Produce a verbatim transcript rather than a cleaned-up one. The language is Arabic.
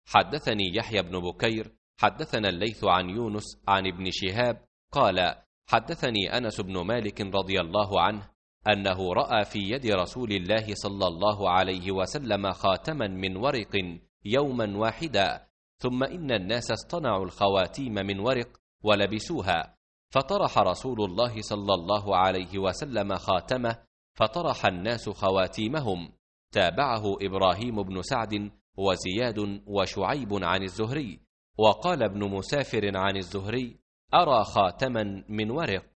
حدثني يحيى بن بكير حدثنا الليث عن يونس عن ابن شهاب قال حدثني أنس بن مالك رضي الله عنه أنه رأى في يد رسول الله صلى الله عليه وسلم خاتما من ورق يوما واحدا، ثم إن الناس اصطنعوا الخواتيم من ورق ولبسوها، فطرح رسول الله صلى الله عليه وسلم خاتمه فطرح الناس خواتيمهم. تابعه إبراهيم بن سعد وزياد وشعيب عن الزهري. وقال ابن مسافر عن الزهري أرى خاتما من ورق.